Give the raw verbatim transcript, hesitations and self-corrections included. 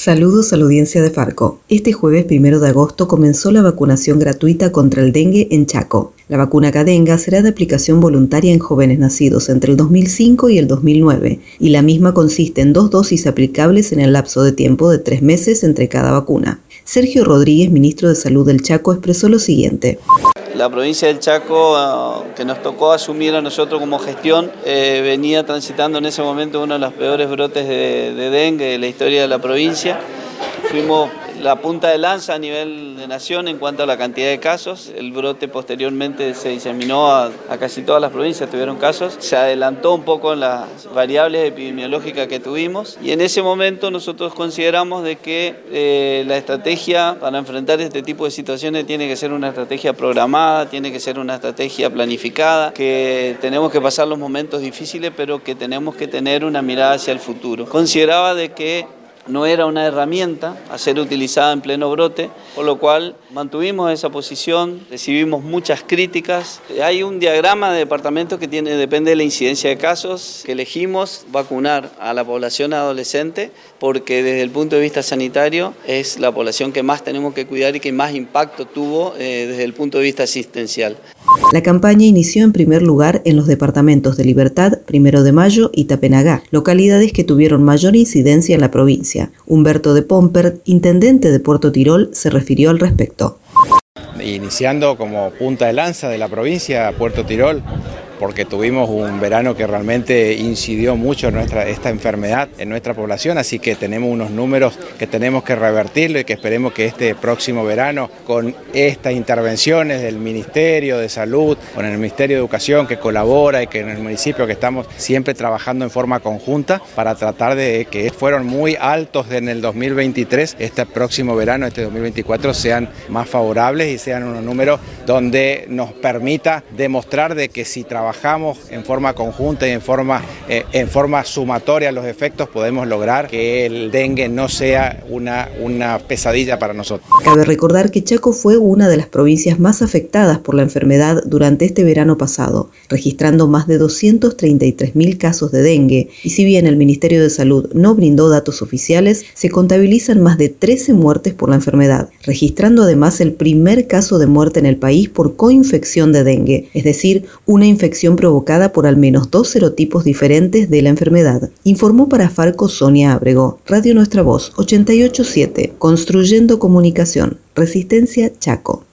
Saludos a la audiencia de Farco. Este jueves primero de agosto comenzó la vacunación gratuita contra el dengue en Chaco. La vacuna Cadenga será de aplicación voluntaria en jóvenes nacidos entre el dos mil cinco y el dos mil nueve, y la misma consiste en dos dosis aplicables en el lapso de tiempo de tres meses entre cada vacuna. Sergio Rodríguez, ministro de Salud del Chaco, expresó lo siguiente. La provincia del Chaco, que nos tocó asumir a nosotros como gestión, eh, venía transitando en ese momento uno de los peores brotes de, de dengue de la historia de la provincia. Fuimos la punta de lanza a nivel de nación en cuanto a la cantidad de casos. El brote posteriormente se diseminó a, a casi todas las provincias, tuvieron casos. Se adelantó un poco en las variables epidemiológicas que tuvimos y en ese momento nosotros consideramos de que eh, la estrategia para enfrentar este tipo de situaciones tiene que ser una estrategia programada, tiene que ser una estrategia planificada, que tenemos que pasar los momentos difíciles, pero que tenemos que tener una mirada hacia el futuro. Consideraba de que no era una herramienta a ser utilizada en pleno brote, por lo cual mantuvimos esa posición, recibimos muchas críticas. Hay un diagrama de departamentos que tiene, depende de la incidencia de casos, que elegimos vacunar a la población adolescente porque desde el punto de vista sanitario es la población que más tenemos que cuidar y que más impacto tuvo eh, desde el punto de vista asistencial. La campaña inició en primer lugar en los departamentos de Libertad, Primero de Mayo y Tapenagá, localidades que tuvieron mayor incidencia en la provincia. Humberto de Pomper, intendente de Puerto Tirol, se refirió al respecto. Iniciando como punta de lanza de la provincia, Puerto Tirol, porque tuvimos un verano que realmente incidió mucho en nuestra, esta enfermedad en nuestra población, así que tenemos unos números que tenemos que revertirlo y que esperemos que este próximo verano, con estas intervenciones del Ministerio de Salud, con el Ministerio de Educación que colabora y que en el municipio que estamos siempre trabajando en forma conjunta para tratar de que fueron muy altos en el dos mil veintitrés, este próximo verano, este dos mil veinticuatro, sean más favorables y sean unos números donde nos permita demostrar de que si trabajamos Trabajamos en forma conjunta y en forma, eh, en forma sumatoria los efectos, podemos lograr que el dengue no sea una, una pesadilla para nosotros. Cabe recordar que Chaco fue una de las provincias más afectadas por la enfermedad durante este verano pasado, registrando más de doscientos treinta y tres mil casos de dengue, y si bien el Ministerio de Salud no brindó datos oficiales, se contabilizan más de trece muertes por la enfermedad, registrando además el primer caso de muerte en el país por coinfección de dengue, es decir, una infección provocada por al menos dos serotipos diferentes de la enfermedad. Informó para Farco Sonia Ábrego, Radio Nuestra Voz ochenta y ocho punto siete, construyendo comunicación, Resistencia Chaco.